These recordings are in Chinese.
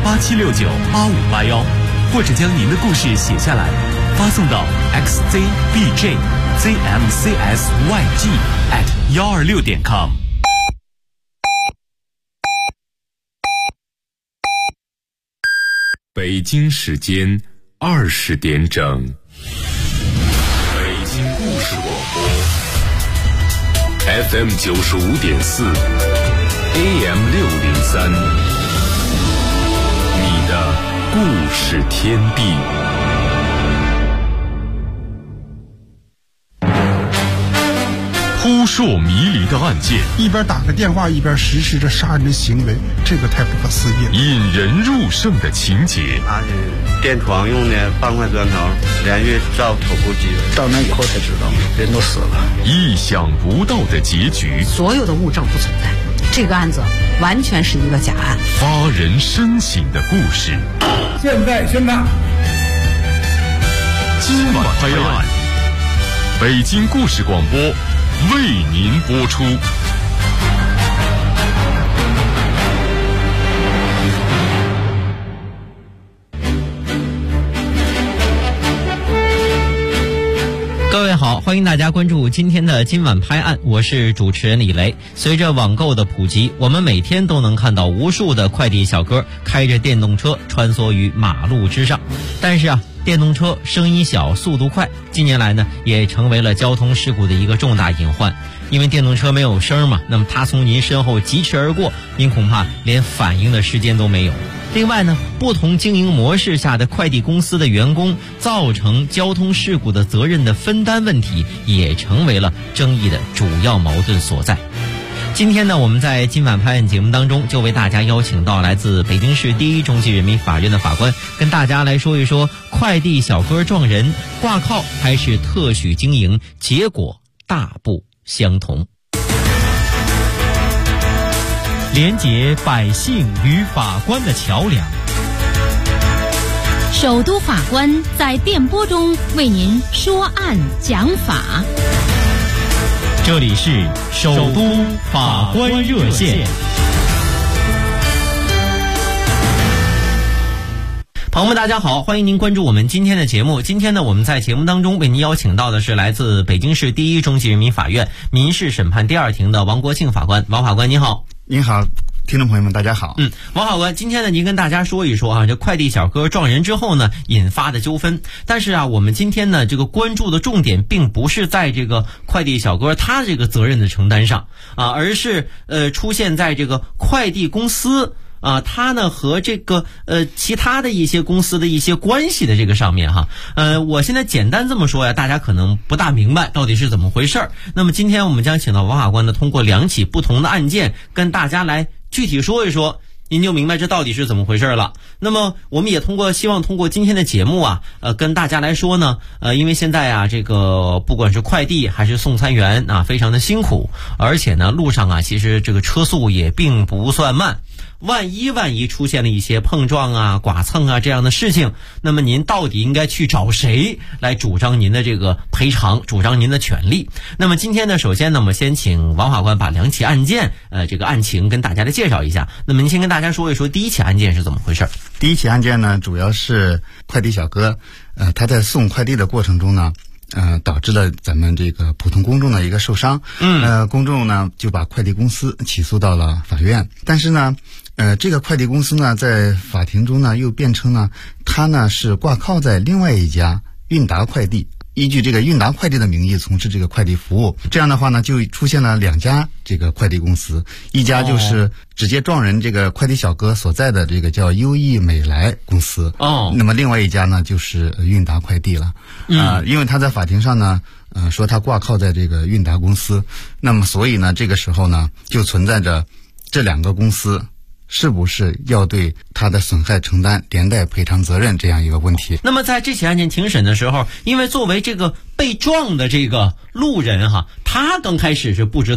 87698581，或者将您的故事写下来，发送到 xzbjzmcsyg@126.com。北京时间20点整，北京故事广播 FM 95.4 AM 603，你的故事天地。扑朔迷离的案件， 一边打个电话一边实施着杀人的行为，这个太不可思议了。 引人入胜的情节， 他是电床用的半块砖头，连续照头部击， 到那以后才知道人都死了。 意想不到的结局， 所有的物证不存在，这个案子完全是一个假案。 发人深省的故事， 现在宣判， 今晚拍案，北京故事广播为您播出。 各位好，欢迎大家关注今天的今晚拍案，我是主持人李雷。随着网购的普及，我们每天都能看到无数的快递小哥开着电动车穿梭于马路之上。但是电动车声音小，速度快，近年来呢也成为了交通事故的一个重大隐患。因为电动车没有声嘛，那么它从您身后疾驰而过，您恐怕连反应的时间都没有。另外呢，不同经营模式下的快递公司的员工造成交通事故的责任的分担问题，也成为了争议的主要矛盾所在。今天呢，我们在今晚拍案节目当中，就为大家邀请到来自北京市第一中级人民法院的法官，跟大家来说一说快递小哥撞人，挂靠还是特许经营，结果大不相同。 连结百姓与法官的桥梁， 首都法官在电波中为您说案讲法。 这里是首都法官热线。 朋友们大家好，欢迎您关注我们今天的节目。今天呢，我们在节目当中为您邀请到的是来自北京市第一中级人民法院民事审判第二庭的王国庆法官。王法官您好。 您好，听众朋友们大家好。 王法官，今天呢您跟大家说一说这快递小哥撞人之后呢引发的纠纷。但是我们今天呢这个关注的重点并不是在这个快递小哥他这个责任的承担上而是出现在这个快递公司他呢和这个其他的一些公司的一些关系的这个上面我现在简单这么说大家可能不大明白到底是怎么回事。那么今天我们将请到王法官呢，通过2起不同的案件跟大家来具体说一说，您就明白这到底是怎么回事了。那么我们也希望通过今天的节目跟大家来说呢，因为现在这个不管是快递还是送餐员非常的辛苦，而且呢路上其实这个车速也并不算慢。万一出现了一些碰撞剐蹭这样的事情，那么您到底应该去找谁来主张您的这个赔偿，主张您的权利？那么今天呢，首先呢，我们先请王法官把2起案件这个案情跟大家来介绍一下。那么您先跟大家说一说第1起案件是怎么回事？ 第1起案件呢，主要是快递小哥他在送快递的过程中呢导致了咱们这个普通公众的一个受伤。公众呢就把快递公司起诉到了法院。但是呢这个快递公司呢在法庭中呢又辩称呢他呢是挂靠在另外一家韵达快递，依据这个韵达快递的名义从事这个快递服务。这样的话呢就出现了2家这个快递公司，一家就是直接撞人这个快递小哥所在的这个叫优易美来公司那么另外一家呢就是韵达快递了。因为他在法庭上呢说他挂靠在这个韵达公司，那么所以呢这个时候呢就存在着这2个公司是不是要对他的损害承担连带赔偿责任这样一个问题。 那么在这起案件庭审的时候，因为作为这个被撞的这个路人他刚开始是不知道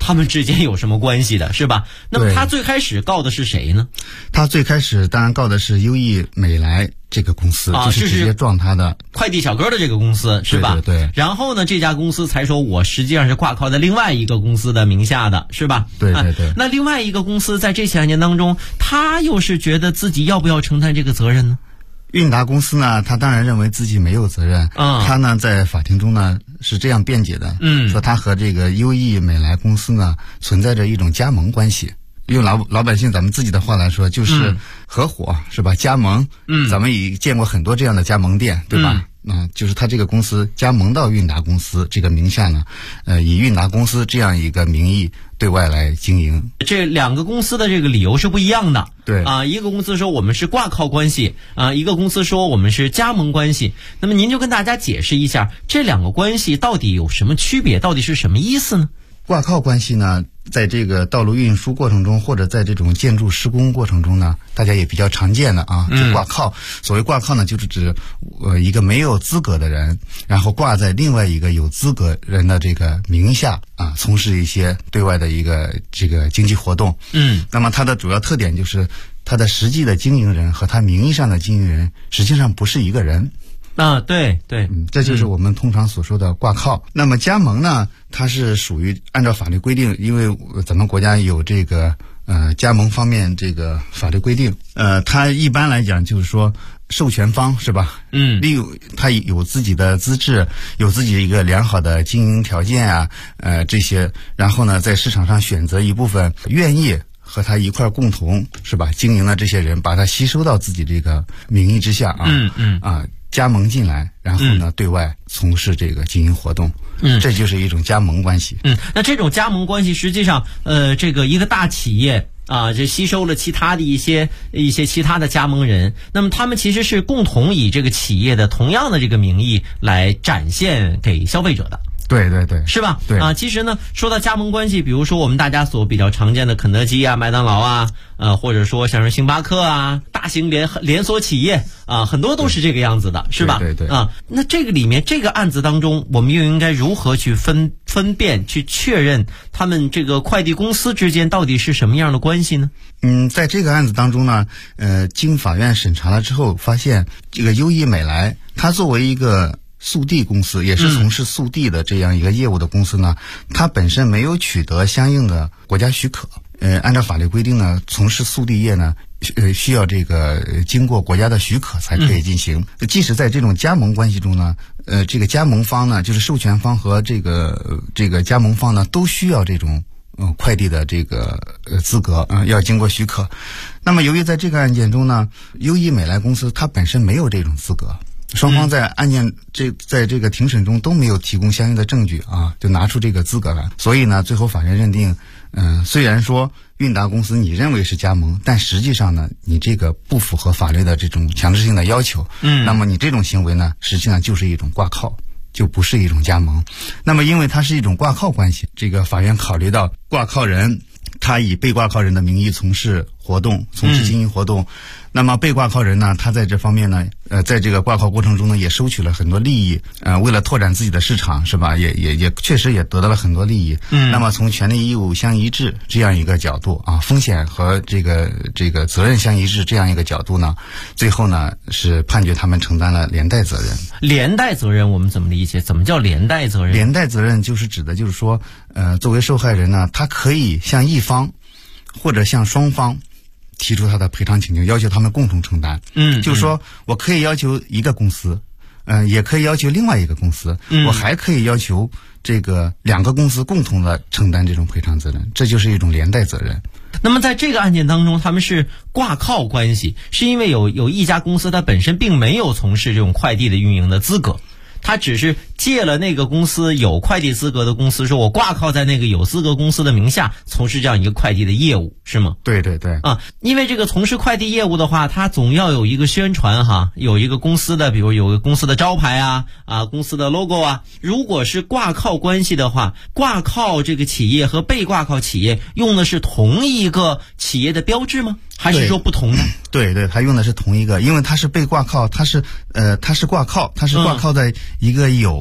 他们之间有什么关系的，是吧？那么他最开始告的是谁呢？ 他最开始当然告的是优异美来这个公司，就是直接撞他的快递小哥的这个公司，是吧？ 对。 然后呢，这家公司才说我实际上是挂靠在另外一个公司的名下的，是吧？ 对。 那另外一个公司在这起案件当中，他又是觉得自己要不要承担这个责任呢？ 韵达公司呢，他当然认为自己没有责任。他呢在法庭中呢是这样辩解的，说他和这个优异美来公司呢存在着一种加盟关系。用老百姓咱们自己的话来说，就是合伙，是吧？加盟，咱们也见过很多这样的加盟店，对吧？就是他这个公司加盟到韵达公司这个名下呢，以韵达公司这样一个名义对外来经营。 这两个公司的这个理由是不一样的。 对一个公司说我们是挂靠关系一个公司说我们是加盟关系。那么您就跟大家解释一下这两个关系到底有什么区别，到底是什么意思呢？ 挂靠关系呢，在这个道路运输过程中，或者在这种建筑施工过程中呢，大家也比较常见的就挂靠。所谓挂靠呢，就是指一个没有资格的人，然后挂在另外一个有资格人的这个名下从事一些对外的一个这个经济活动。那么它的主要特点就是它的实际的经营人和他名义上的经营人实际上不是一个人。 对， 这就是我们通常所说的挂靠。那么加盟呢，它是属于按照法律规定，因为咱们国家有这个加盟方面这个法律规定，它一般来讲就是说授权方是吧？例如他有自己的资质，有自己一个良好的经营条件这些，然后呢在市场上选择一部分愿意和他一块共同是吧经营的这些人，把他吸收到自己这个名义之下加盟进来，然后呢对外从事这个经营活动。这就是一种加盟关系。 那这种加盟关系实际上这个一个大企业这吸收了其他的一些其他的加盟人，那么他们其实是共同以这个企业的同样的这个名义来展现给消费者的。 对， 是吧？ 对其实呢，说到加盟关系，比如说我们大家所比较常见的肯德基麦当劳或者说像是星巴克大型连锁企业很多都是这个样子的，是吧？ 对那这个里面这个案子当中，我们又应该如何去分辨去确认他们这个快递公司之间到底是什么样的关系呢？ 在这个案子当中呢，经法院审查了之后，发现这个优异美来，它作为一个速递公司，也是从事速递的这样一个业务的公司呢，它本身没有取得相应的国家许可。按照法律规定呢，从事速递业呢，需要这个经过国家的许可才可以进行。即使在这种加盟关系中呢，这个加盟方呢，就是授权方和这个加盟方呢，都需要这种快递的这个资格要经过许可。那么由于在这个案件中呢，优异美来公司它本身没有这种资格。双方在案件在这个庭审中都没有提供相应的证据就拿出这个资格来，所以呢，最后法院认定，虽然说韵达公司你认为是加盟，但实际上呢，你这个不符合法律的这种强制性的要求，那么你这种行为呢，实际上就是一种挂靠，就不是一种加盟。那么因为它是一种挂靠关系，这个法院考虑到挂靠人他以被挂靠人的名义从事活动，从事经营活动。那么被挂靠人呢，他在这方面呢，在这个挂靠过程中呢，也收取了很多利益，为了拓展自己的市场，是吧？也确实也得到了很多利益。那么从权利义务相一致这样一个角度风险和这个责任相一致这样一个角度呢，最后呢是判决他们承担了连带责任。 连带责任我们怎么理解？怎么叫连带责任？ 连带责任就是指的就是说，作为受害人呢，他可以向一方或者向双方提出他的赔偿请求，要求他们共同承担。就是说我可以要求一个公司，也可以要求另外一个公司，我还可以要求这个两个公司共同的承担这种赔偿责任，这就是一种连带责任。 那么在这个案件当中，他们是挂靠关系，是因为有一家公司它本身并没有从事这种快递的运营的资格，他只是借了那个公司有快递资格的公司，说我挂靠在那个有资格公司的名下从事这样一个快递的业务，是吗？ 对因为这个从事快递业务的话，它总要有一个宣传有一个公司的，比如有个公司的招牌公司的 logo 如果是挂靠关系的话，挂靠这个企业和被挂靠企业用的是同一个企业的标志吗？还是说不同的？ 对，他用的是同一个，因为他是被挂靠，他是挂靠在一个有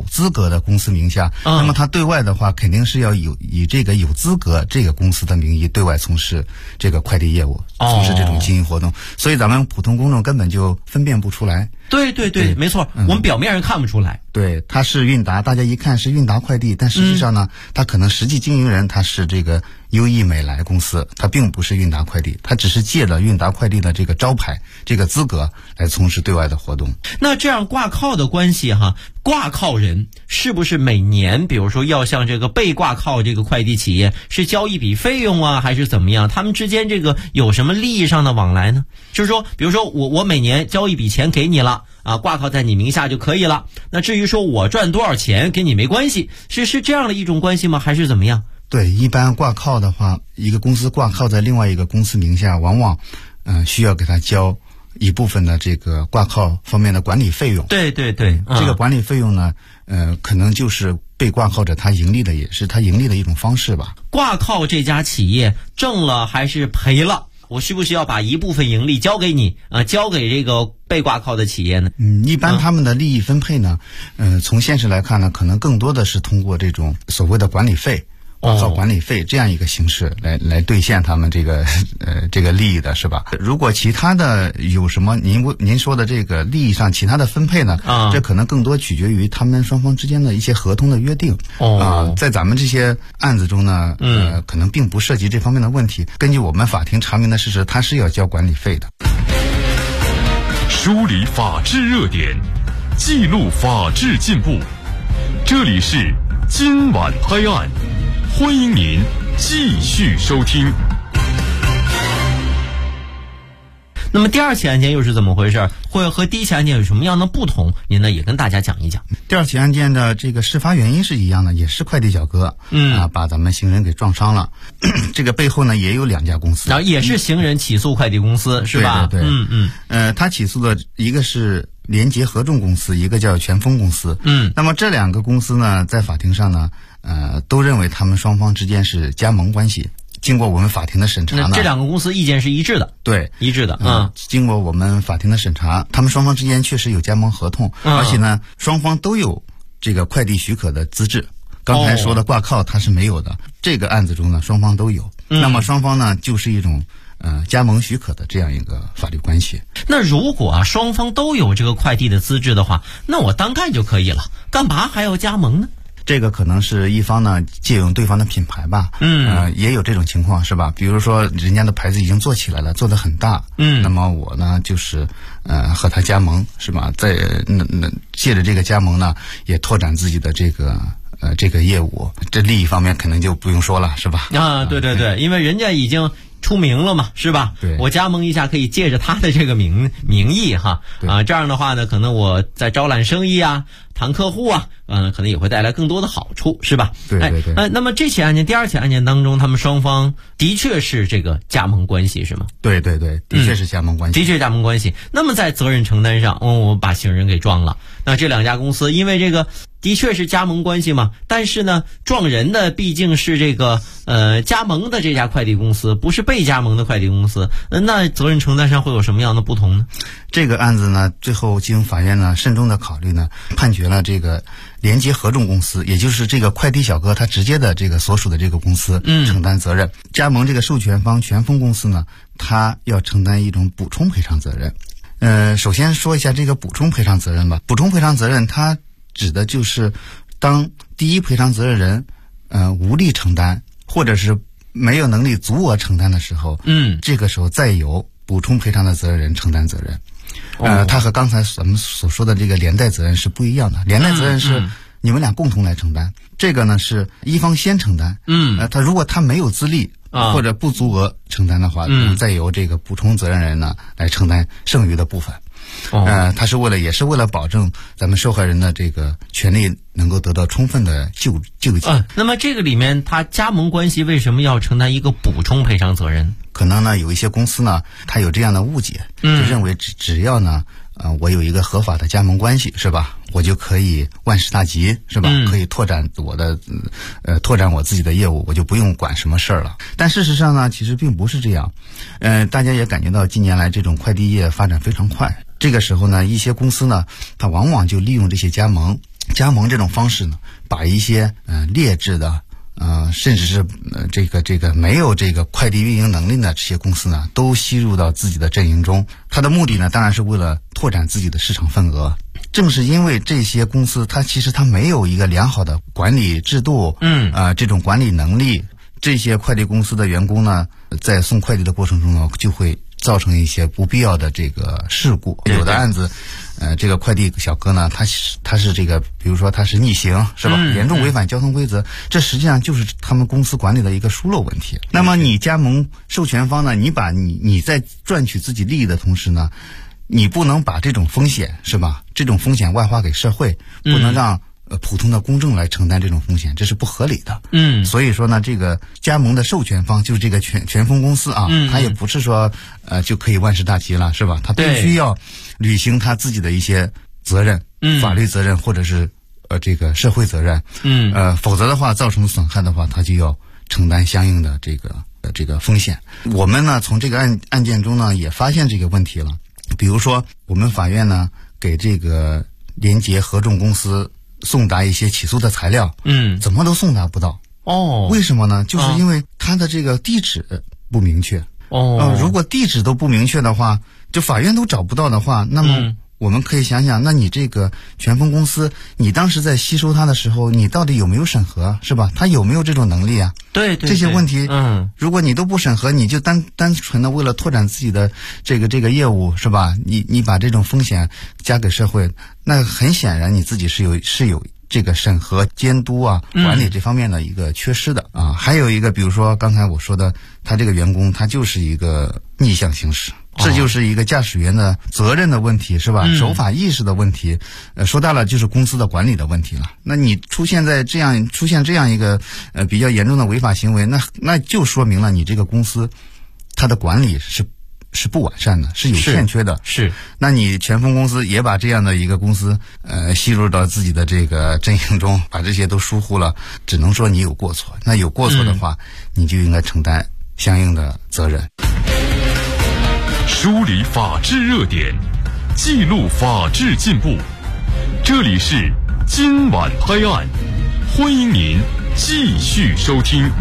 资格的公司名下，那么他对外的话肯定是要以这个有资格这个公司的名义对外从事这个快递业务，从事这种经营活动，所以咱们普通公众根本就分辨不出来。 对，没错，我们表面上看不出来。 对，它是韵达，大家一看是韵达快递，但实际上呢，它可能实际经营人他是这个优异美来公司，它并不是韵达快递，它只是借了韵达快递的这个招牌、这个资格来从事对外的活动。 那这样挂靠的关系哈，挂靠人是不是每年，比如说要向这个被挂靠这个快递企业是交一笔费用啊，还是怎么样？他们之间这个有什么利益上的往来呢？就是说，比如说我每年交一笔钱给你了啊，挂靠在你名下就可以了。那至于说我赚多少钱跟你没关系，是这样的一种关系吗？还是怎么样？ 对，一般挂靠的话，一个公司挂靠在另外一个公司名下，往往需要给他交一部分的这个挂靠方面的管理费用。 对， 这个管理费用呢，可能就是被挂靠者他盈利的，也是他盈利的一种方式吧。 挂靠这家企业挣了还是赔了，我需不需要把一部分盈利交给你交给这个被挂靠的企业呢？ 一般他们的利益分配呢，从现实来看呢，可能更多的是通过这种所谓的管理费。挂靠管理费这样一个形式来兑现他们这个利益的，是吧？如果其他的有什么您说的这个利益上其他的分配呢？这可能更多取决于他们双方之间的一些合同的约定。在咱们这些案子中呢，可能并不涉及这方面的问题。根据我们法庭查明的事实，他是要交管理费的。 梳理法治热点，记录法治进步。这里是今晚拍案。欢迎您继续收听。 那么第二起案件又是怎么回事？会和第一起案件有什么样的不同？您呢也跟大家讲一讲。 第二起案件的这个事发原因是一样的，也是快递小哥，把咱们行人给撞伤了。这个背后呢也有两家公司， 然后也是行人起诉快递公司，是吧？ 对，他起诉的一个是联捷合众公司，一个叫全丰公司。那么这两个公司呢，在法庭上呢，都认为他们双方之间是加盟关系。经过我们法庭的审查呢， 这两个公司意见是一致的。 对， 一致的。 经过我们法庭的审查，他们双方之间确实有加盟合同，而且呢，双方都有这个快递许可的资质。刚才说的挂靠它是没有的，这个案子中呢，双方都有。那么双方呢，就是一种加盟许可的这样一个法律关系。 那如果双方都有这个快递的资质的话，那我单干就可以了，干嘛还要加盟呢？ 这个可能是一方呢借用对方的品牌吧，也有这种情况，是吧？比如说人家的牌子已经做起来了，做得很大，那么我呢就是和他加盟，是吧？在借着这个加盟呢，也拓展自己的这个业务，这利益方面可能就不用说了，是吧？ 对，因为人家已经出名了嘛，是吧？ 对， 我加盟一下可以借着他的这个名义哈，这样的话呢，可能我在招揽生意啊，谈客户啊，可能也会带来更多的好处，是吧？ 对。 那么这起案件，第二起案件当中，他们双方的确是这个加盟关系，是吗？ 对，的确是加盟关系， 的确加盟关系。那么在责任承担上，我把行人给撞了，那这两家公司因为这个的确是加盟关系嘛，但是呢，撞人的毕竟是这个加盟的这家快递公司，不是被加盟的快递公司，那责任承担上会有什么样的不同呢？ 这个案子呢，最后经法院呢慎重的考虑呢，判决了这个联捷合众公司，也就是这个快递小哥他直接的这个所属的这个公司承担责任。加盟这个授权方全丰公司呢，他要承担一种补充赔偿责任。首先说一下这个补充赔偿责任吧。补充赔偿责任它指的就是当第一赔偿责任人无力承担，或者是没有能力足额承担的时候，这个时候再由补充赔偿的责任人承担责任。它和刚才咱们所说的这个连带责任是不一样的。连带责任是你们俩共同来承担，这个呢是一方先承担。他如果他没有资历或者不足额承担的话，再由这个补充责任人呢来承担剩余的部分。他是也是为了保证咱们受害人的这个权利能够得到充分的救济。 那么这个里面他加盟关系为什么要承担一个补充赔偿责任？ 可能呢有一些公司呢他有这样的误解，就认为只要呢我有一个合法的加盟关系，是吧？我就可以万事大吉，是吧？可以拓展我自己的业务，我就不用管什么事儿了。但事实上呢，其实并不是这样。大家也感觉到近年来这种快递业发展非常快。这个时候呢，一些公司呢，它往往就利用这些加盟加盟这种方式呢，把一些劣质的甚至是这个没有这个快递运营能力的这些公司呢，都吸入到自己的阵营中。它的目的呢，当然是为了拓展自己的市场份额。正是因为这些公司，其实它没有一个良好的管理制度，这种管理能力，这些快递公司的员工呢，在送快递的过程中呢，就会造成一些不必要的这个事故。有的案子，这个快递小哥呢，他是这个，比如说他是逆行，是吧？严重违反交通规则，这实际上就是他们公司管理的一个疏漏问题。那么你加盟授权方呢，你在赚取自己利益的同时呢，你不能把这种风险，是吧？这种风险外化给社会，不能让普通的公众来承担这种风险，这是不合理的。所以说呢，这个加盟的授权方就是这个全峰公司啊，他也不是说就可以万事大吉了，是吧？他必须要履行他自己的一些责任，法律责任或者是这个社会责任，否则的话造成损害的话，他就要承担相应的这个风险。我们呢从这个案件中呢也发现这个问题了，比如说我们法院呢给这个联捷合众公司送达一些起诉的材料，怎么都送达不到。为什么呢？就是因为他的这个地址不明确。如果地址都不明确的话，就法院都找不到的话，那么我们可以想想，那你这个全峰公司，你当时在吸收它的时候，你到底有没有审核，是吧？他有没有这种能力啊？对，这些问题，如果你都不审核，你就单纯的为了拓展自己的这个业务，是吧？你把这种风险加给社会，那很显然你自己是有这个审核监督啊管理这方面的一个缺失的啊。还有一个，比如说刚才我说的，他这个员工他就是一个逆向行驶。这就是一个驾驶员的责任的问题，是吧？守法意识的问题，说大了就是公司的管理的问题了。那你出现这样一个比较严重的违法行为，那就说明了你这个公司它的管理是不完善的，是有欠缺的。是，那你全峰公司也把这样的一个公司吸入到自己的这个阵营中，把这些都疏忽了，只能说你有过错。那有过错的话，你就应该承担相应的责任。 梳理法治热点，记录法治进步。这里是今晚拍案，欢迎您继续收听。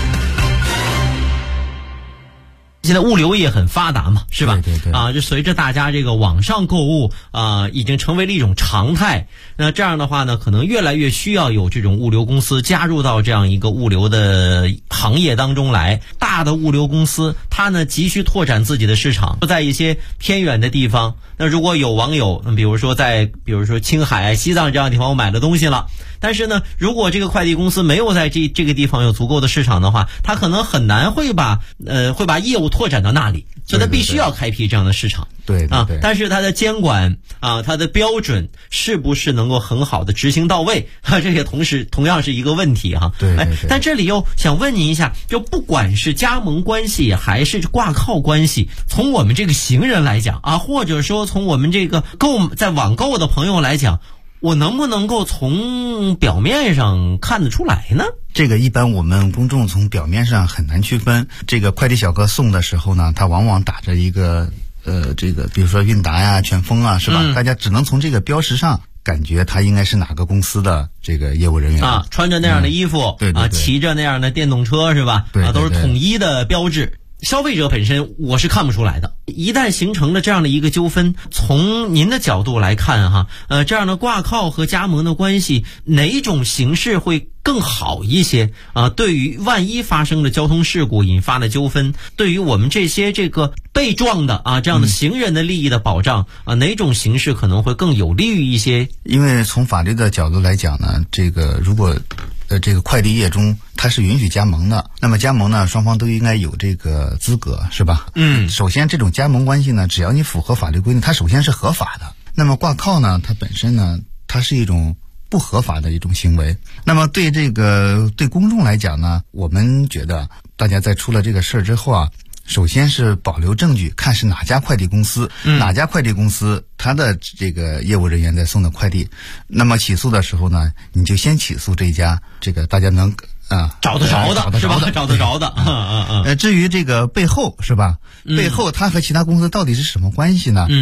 现在物流业很发达嘛，是吧？ 对就随着大家这个网上购物已经成为了一种常态。那这样的话呢，可能越来越需要有这种物流公司加入到这样一个物流的行业当中来。大的物流公司，它呢急需拓展自己的市场，在一些偏远的地方。那如果有网友，比如说青海、西藏这样的地方，我买了东西了。但是呢，如果这个快递公司没有在这个地方有足够的市场的话，他可能很难会把业务拓展到那里，所以他必须要开辟这样的市场。 对， 但是他的监管他的标准是不是能够很好的执行到位这也同样是一个问题哈。 对， 但这里又想问您一下，就不管是加盟关系还是挂靠关系，从我们这个行人来讲或者说从我们这个在网购的朋友来讲，我能不能够从表面上看得出来呢？ 这个一般我们公众从表面上很难区分。这个快递小哥送的时候呢，他往往打着一个比如说韵达呀、全峰啊，是吧？大家只能从这个标识上感觉他应该是哪个公司的这个业务人员穿着那样的衣服， 对， 骑着那样的电动车，是吧？ 对， 都是统一的标志。消费者本身我是看不出来的。一旦形成了这样的一个纠纷，从您的角度来看这样的挂靠和加盟的关系，哪种形式会更好一些对于万一发生的交通事故引发的纠纷，对于我们这些这个被撞的这样的行人的利益的保障哪种形式可能会更有利于一些？ 因为从法律的角度来讲呢，这个如果这个快递业中它是允许加盟的，那么加盟呢，双方都应该有这个资格，是吧？首先这种加盟关系呢，只要你符合法律规定，它首先是合法的。那么挂靠呢，它本身呢，它是一种不合法的一种行为。那么对公众来讲呢，我们觉得大家在出了这个事儿之后首先是保留证据，看是哪家快递公司，哪家快递公司他的这个业务人员在送的快递。那么起诉的时候呢，你就先起诉这家这个大家能找得着的，是吧？找得着的。 至于这个背后，是吧？背后他和其他公司到底是什么关系呢？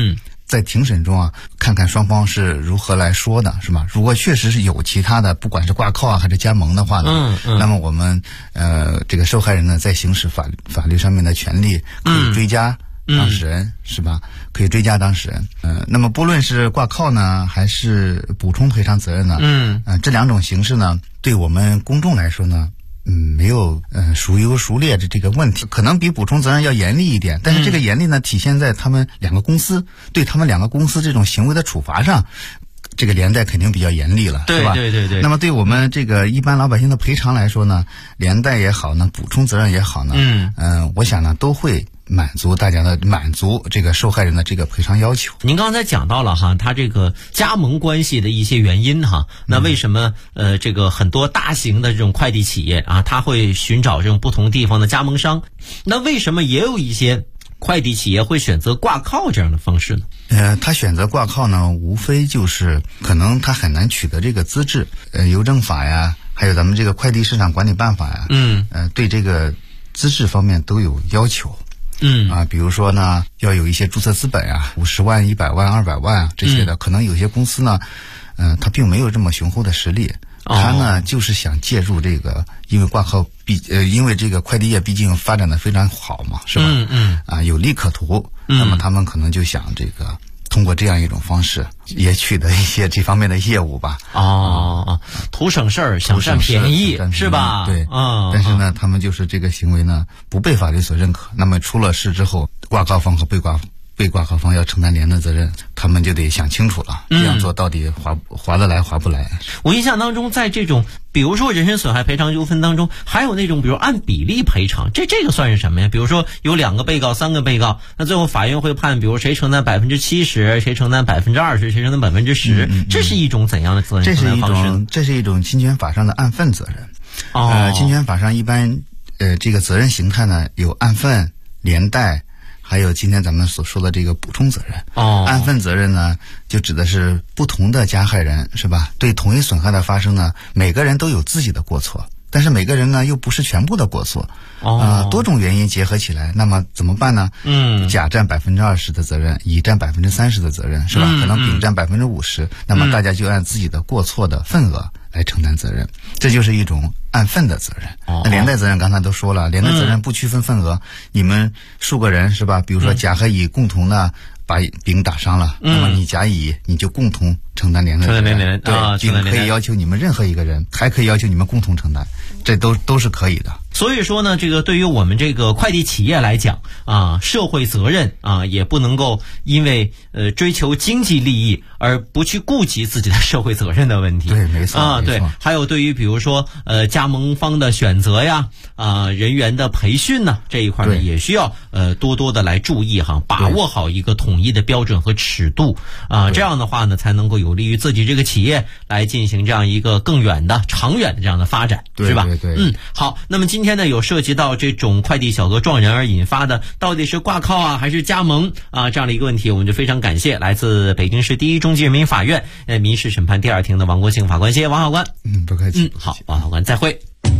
在庭审中啊，看看双方是如何来说的，是吧？如果确实是有其他的，不管是挂靠啊还是加盟的话呢，那么我们这个受害人呢，在行使法律上面的权利，可以追加当事人，是吧？可以追加当事人。那么不论是挂靠呢，还是补充赔偿责任呢，这两种形式呢，对我们公众来说呢，没有孰优孰劣的这个问题，可能比补充责任要严厉一点，但是这个严厉呢，体现在他们两个公司对他们两个公司这种行为的处罚上，这个连带肯定比较严厉了， 对， 是吧？ 对。 那么对我们这个一般老百姓的赔偿来说呢，连带也好呢，补充责任也好呢，我想呢都会满足这个受害人的这个赔偿要求。 您刚才讲到了哈，他这个加盟关系的一些原因哈，那为什么这个很多大型的这种快递企业啊，他会寻找这种不同地方的加盟商？那为什么也有一些快递企业会选择挂靠这样的方式呢？ 他选择挂靠呢，无非就是可能他很难取得这个资质，邮政法呀，还有咱们这个快递市场管理办法呀，对这个资质方面都有要求。比如说呢，要有一些注册资本啊，50万、100万、200万啊这些的，可能有些公司呢，他并没有这么雄厚的实力，他呢就是想借助这个，因为挂靠因为这个快递业毕竟发展的非常好嘛，是吧？有利可图，那么他们可能就想这个通过这样一种方式，也取得一些这方面的业务吧。 图省事儿，想占便宜，是吧？ 对，但是呢，他们就是这个行为呢不被法律所认可。那么出了事之后，挂靠方和被挂靠方要承担连带责任，他们就得想清楚了，这样做到底划得来划不来。 我印象当中，在这种比如说人身损害赔偿纠纷当中，还有那种比如按比例赔偿，这个算是什么呀？比如说有2个被告、3个被告，那最后法院会判，比如谁承担70%，谁承担20%，谁承担10%，这是一种怎样的责任承担方式？ 这是一种侵权法上的按份责任。侵权法上一般这个责任形态呢有按份、连带，还有今天咱们所说的这个补充责任。按份责任呢，就指的是不同的加害人，是吧？对同一损害的发生呢，每个人都有自己的过错，但是每个人呢又不是全部的过错。多种原因结合起来，那么怎么办呢？甲占20%的责任，乙占30%的责任，是吧？可能丙占50%，那么大家就按自己的过错的份额来承担责任，这就是一种按份的责任。那连带责任刚才都说了，连带责任不区分份额，你们数个人，是吧？比如说甲和乙共同的把丙打伤了，那么你甲乙你就共同承担连带责任。对，并可以要求你们任何一个人，还可以要求你们共同承担，这都是可以的。 所以说呢，这个对于我们这个快递企业来讲啊，社会责任啊，也不能够因为追求经济利益而不去顾及自己的社会责任的问题。 对，没错。 对，还有对于比如说加盟方的选择呀，人员的培训呢，这一块呢也需要多多的来注意哈，把握好一个统一的标准和尺度啊，这样的话呢，才能够有利于自己这个企业来进行这样一个更远的、长远的这样的发展，是吧？ 对。 好，那么今天呢有涉及到这种快递小哥撞人而引发的到底是挂靠啊还是加盟啊这样的一个问题，我们就非常感谢来自北京市第一中级人民法院民事审判第2庭的王国庆法官，谢谢王法官。 不客气。 好，王法官再会。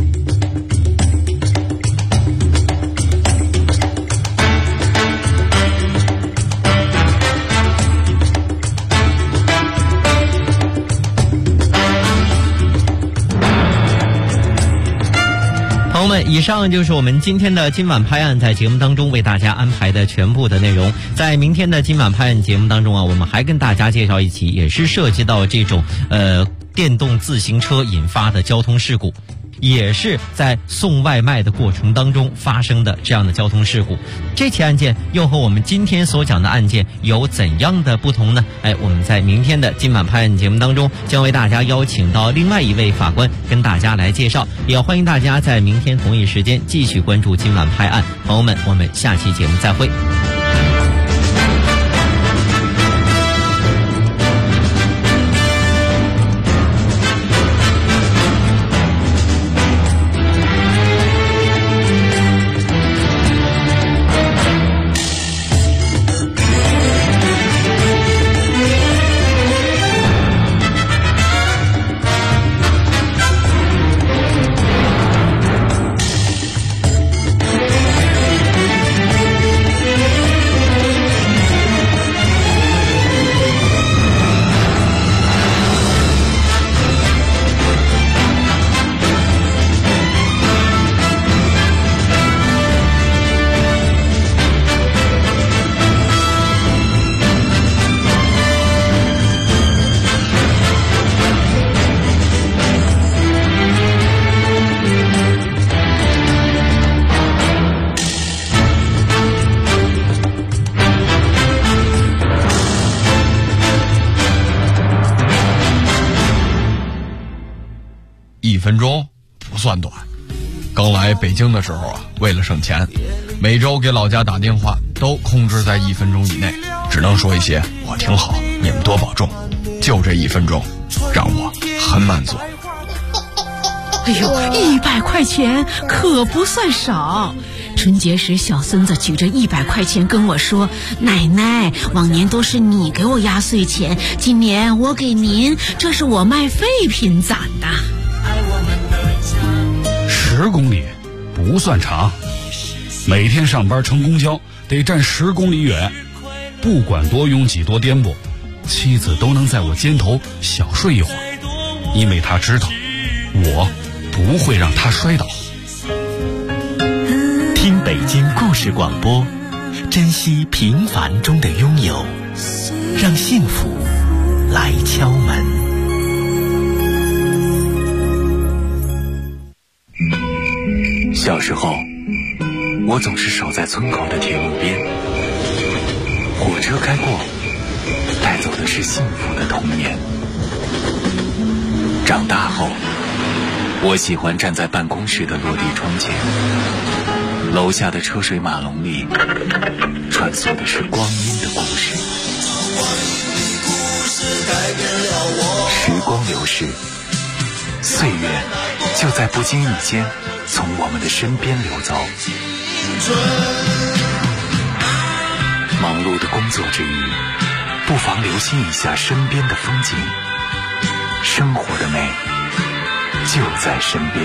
朋友们，以上就是我们今天的今晚拍案在节目当中为大家安排的全部的内容。在明天的今晚拍案节目当中啊，我们还跟大家介绍一起也是涉及到这种电动自行车引发的交通事故，也是在送外卖的过程当中发生的这样的交通事故。这起案件又和我们今天所讲的案件有怎样的不同呢？我们在明天的今晚拍案节目当中将为大家邀请到另外一位法官跟大家来介绍，也欢迎大家在明天同一时间继续关注今晚拍案。朋友们，我们下期节目再会。 分钟不算短。刚来北京的时候啊，为了省钱，每周给老家打电话都控制在1分钟以内，只能说一些我挺好，你们多保重，就这1分钟让我很满足。 哎呦，100块钱可不算少。春节时，小孙子举着100块钱跟我说：“奶奶，往年都是你给我压岁钱，今年我给您，这是我卖废品攒的。 ”10公里不算长，每天上班乘公交得站10公里远，不管多拥挤多颠簸，妻子都能在我肩头小睡一会儿，因为她知道我不会让她摔倒。 听北京故事广播，珍惜平凡中的拥有，让幸福来敲门。小时候，我总是守在村口的铁路边，火车开过，带走的是幸福的童年。长大后，我喜欢站在办公室的落地窗前，楼下的车水马龙里穿梭的是光阴的故事。时光流逝，岁月就在不经意间从我们的身边流走。忙碌的工作之余，不妨留心一下身边的风景，生活的美就在身边。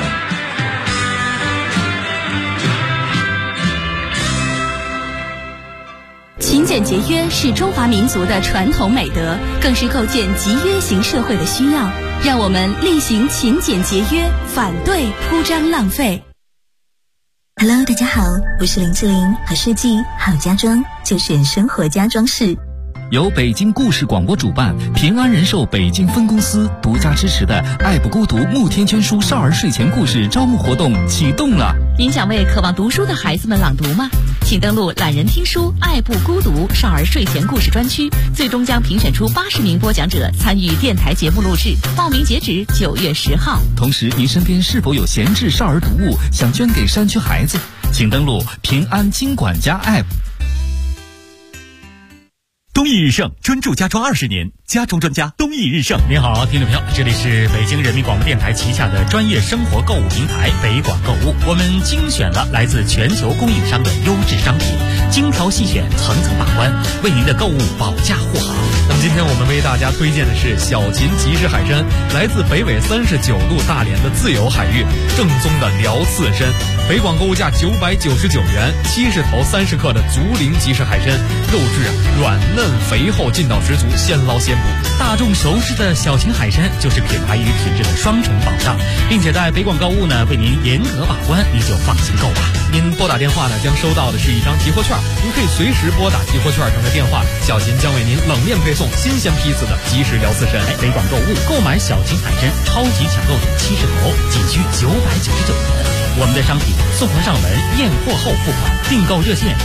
勤俭节约是中华民族的传统美德，更是构建集约型社会的需要。让我们厉行勤俭节约，反对铺张浪费。 Hello， 大家好，我是林志玲，好设计好家装就选生活家装饰。 由北京故事广播主办，平安人寿北京分公司独家支持的爱不孤独慕天娟书少儿睡前故事招募活动启动了。 您想为渴望读书的孩子们朗读吗？请登录懒人听书爱不孤独少儿睡前故事专区，最终将评选出80名播讲者参与电台节目录制，报名截止9月10号。 同时，您身边是否有闲置少儿读物想捐给山区孩子？请登录平安金管家 App。 东义日盛专注家装20年，家装专家东义日盛。您好，听众朋友，这里是北京人民广播电台旗下的专业生活购物平台北广购物。我们精选了来自全球供应商的优质商品，精挑细选，层层把关，为您的购物保驾护航。 那么今天我们为大家推荐的是小秦即食海参，来自北纬39度大连的自由海域，正宗的辽刺参。北广购物价999元，70头30克的竹林即食海参，肉质软嫩肥厚，劲道十足，现捞现捕。 大众熟知的小秦海参就是品牌与品质的双重保障，并且在北广购物呢为您严格把关，您就放心购吧。 您拨打电话呢将收到的是一张集货券，您可以随时拨打集货券上的电话，小秦将为您冷面配送新鲜批次的即食辽刺参。 北广购物购买小秦海参超级抢购点70头，仅需999元。我们的商品送货上门，验货后付款。订购热线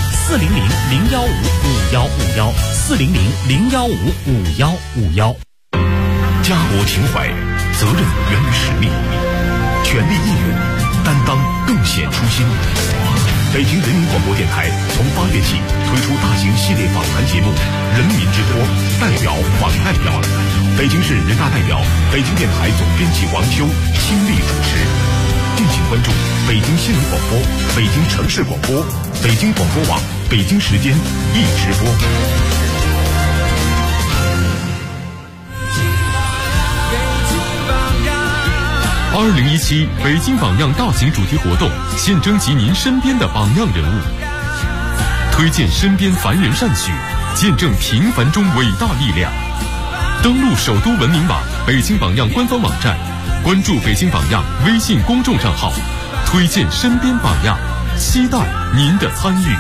400-015-5151，400-015-5151。 家国情怀，责任源于使命，全力应援，担当更显初心。北京人民广播电台从8月起推出大型系列访谈节目《人民之播》，代表访代表，北京市人大代表、北京电台总编辑王秋亲力主持。敬请关注北京新闻广播、北京城市广播、北京广播网、北京时间一直播。2017北京榜样大型主题活动，现征集您身边的榜样人物，推荐身边凡人善举，见证平凡中伟大力量。登录首都文明网、北京榜样官方网站，关注北京榜样微信公众账号，推荐身边榜样，期待您的参与。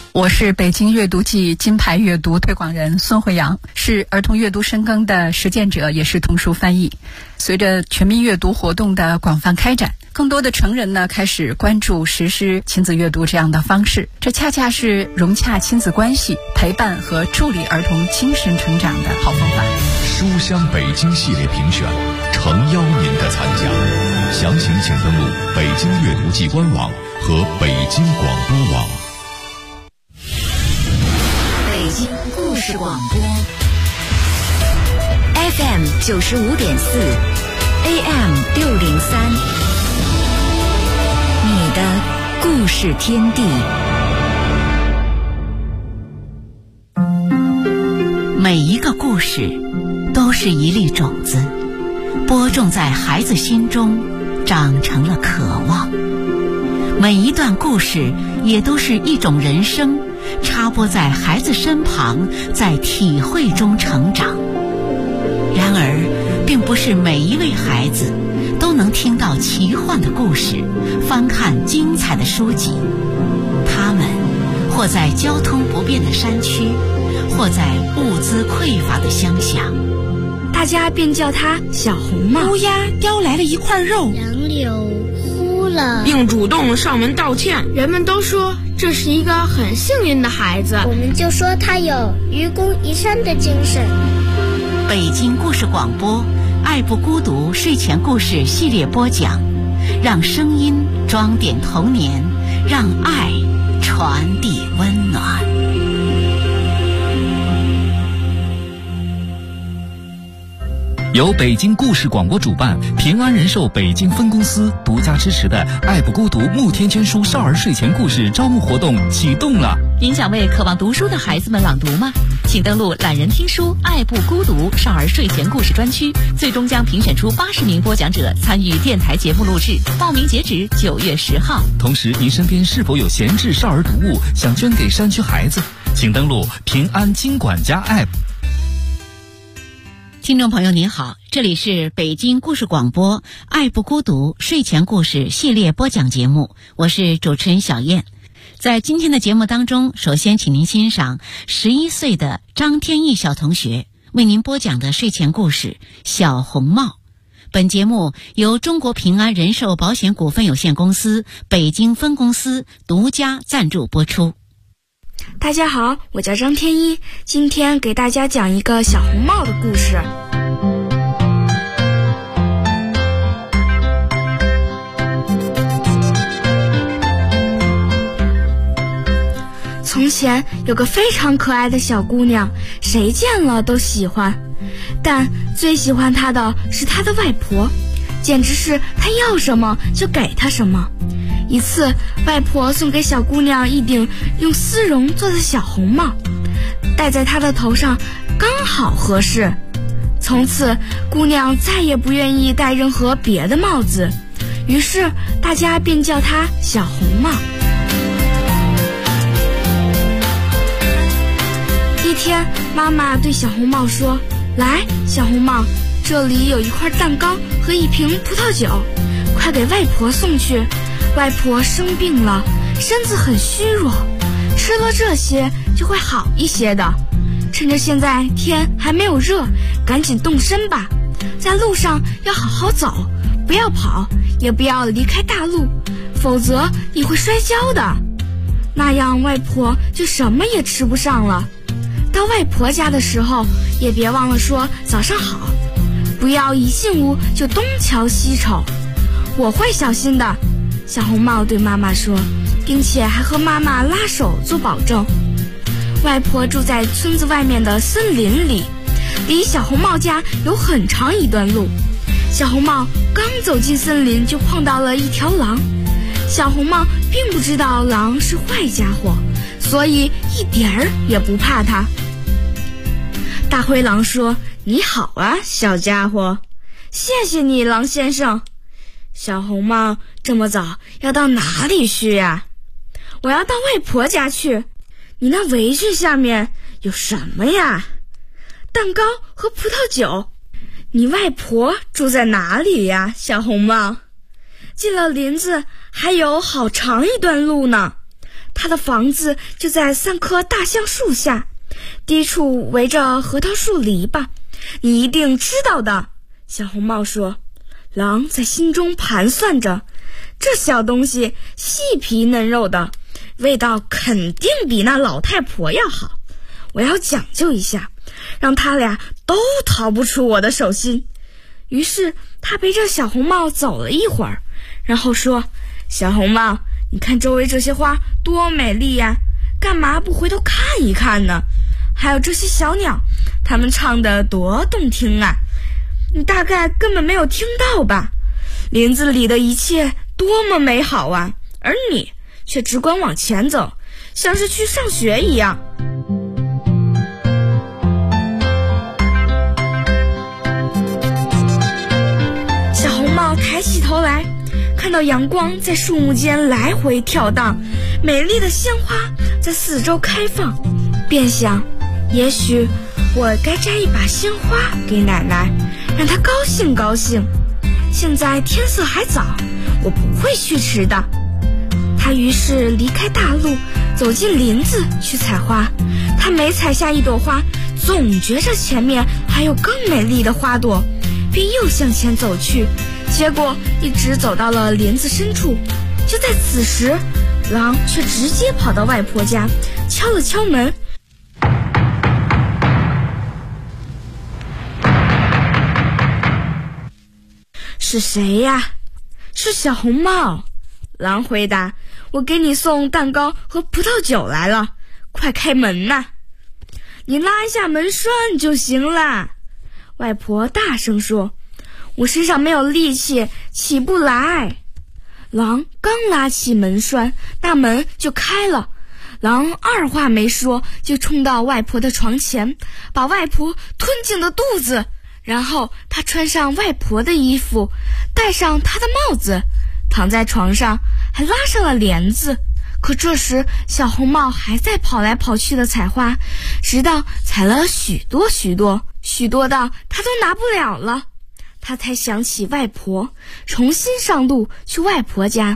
我是北京阅读季金牌阅读推广人孙慧阳，是儿童阅读深耕的实践者，也是童书翻译。随着全民阅读活动的广泛开展，更多的成人呢开始关注实施亲子阅读这样的方式，这恰恰是融洽亲子关系、陪伴和助力儿童精神成长的好方法。 书香北京系列评选，诚邀您的参加。详情请登录北京阅读季官网和北京广播网。 北京故事广播 FM 95.4 AM 603，你的故事天地。 每一个故事都是一粒种子，播种在孩子心中，长成了渴望。每一段故事也都是一种人生，插播在孩子身旁，在体会中成长。然而，并不是每一位孩子都能听到奇幻的故事，翻看精彩的书籍。他们或在交通不便的山区，或在物资匮乏的乡下， 大家便叫他小红帽。 乌鸦叼来了一块肉， 杨柳哭了， 并主动上门道歉。 人们都说这是一个很幸运的孩子， 我们就说他有愚公移山的精神。 北京故事广播爱不孤独睡前故事系列播讲，让声音装点童年，让爱传递温暖。 由北京故事广播主办，平安人寿北京分公司独家支持的爱不孤独慕天娟书少儿睡前故事招募活动启动了。 您想为渴望读书的孩子们朗读吗？请登录懒人听书爱不孤独少儿睡前故事专区，最终将评选出80名播讲者参与电台节目录制，报名截止9月10号。 同时，您身边是否有闲置少儿读物想捐给山区孩子？请登录平安金管家 App。 听众朋友您好，这里是北京故事广播爱不孤独睡前故事系列播讲节目，我是主持人小燕。在今天的节目当中，首先请您欣赏11岁的张天翼小同学为您播讲的睡前故事《小红帽》。本节目由中国平安人寿保险股份有限公司北京分公司独家赞助播出。 大家好，我叫张天一，今天给大家讲一个小红帽的故事。从前有个非常可爱的小姑娘，谁见了都喜欢，但最喜欢她的是她的外婆，简直是她要什么就给她什么。一次，外婆送给小姑娘一顶用丝绒做的小红帽，戴在她的头上刚好合适。从此，姑娘再也不愿意戴任何别的帽子，于是大家便叫她小红帽。一天，妈妈对小红帽说：“来，小红帽，这里有一块蛋糕和一瓶葡萄酒，快给外婆送去。外婆生病了，身子很虚弱，吃了这些就会好一些的。趁着现在天还没有热，赶紧动身吧。在路上要好好走，不要跑，也不要离开大路，否则你会摔跤的。那样外婆就什么也吃不上了。到外婆家的时候，也别忘了说早上好，不要一进屋就东瞧西瞅。我会小心的。”小红帽对妈妈说，并且还和妈妈拉手做保证。外婆住在村子外面的森林里，离小红帽家有很长一段路。小红帽刚走进森林，就碰到了一条狼。小红帽并不知道狼是坏家伙，所以一点儿也不怕它。大灰狼说：“你好啊，小家伙，谢谢你，狼先生。”小红帽这么早要到哪里去呀？我要到外婆家去。你那围裙下面有什么呀？蛋糕和葡萄酒。你外婆住在哪里呀，小红帽？进了林子还有好长一段路呢。 他的房子就在3棵大橡树下，低处围着核桃树篱笆，你一定知道的。小红帽说。狼在心中盘算着，这小东西细皮嫩肉的，味道肯定比那老太婆要好，我要讲究一下，让他俩都逃不出我的手心。于是他陪着小红帽走了一会儿，然后说，小红帽，你看周围这些花多美丽呀，干嘛不回头看一看呢？还有这些小鸟，它们唱得多动听啊，你大概根本没有听到吧？林子里的一切多么美好啊，而你却只管往前走，像是去上学一样。小红帽抬起头来，看到阳光在树木间来回跳荡，美丽的鲜花在四周开放，便想，也许我该摘一把鲜花给奶奶，让她高兴高兴。现在天色还早，我不会去迟的。他于是离开大路，走进林子去采花。他每采下一朵花，总觉着前面还有更美丽的花朵，便又向前走去，结果一直走到了林子深处。就在此时，狼却直接跑到外婆家，敲了敲门。是谁呀？是小红帽。狼回答，我给你送蛋糕和葡萄酒来了，快开门呐！你拉一下门栓就行了。外婆大声说，我身上没有力气，起不来。狼刚拉起门栓，那门就开了。狼二话没说，就冲到外婆的床前，把外婆吞进了肚子。然后他穿上外婆的衣服，戴上她的帽子，躺在床上，还拉上了帘子。可这时小红帽还在跑来跑去的采花，直到采了许多到他都拿不了了，他才想起外婆，重新上路去外婆家。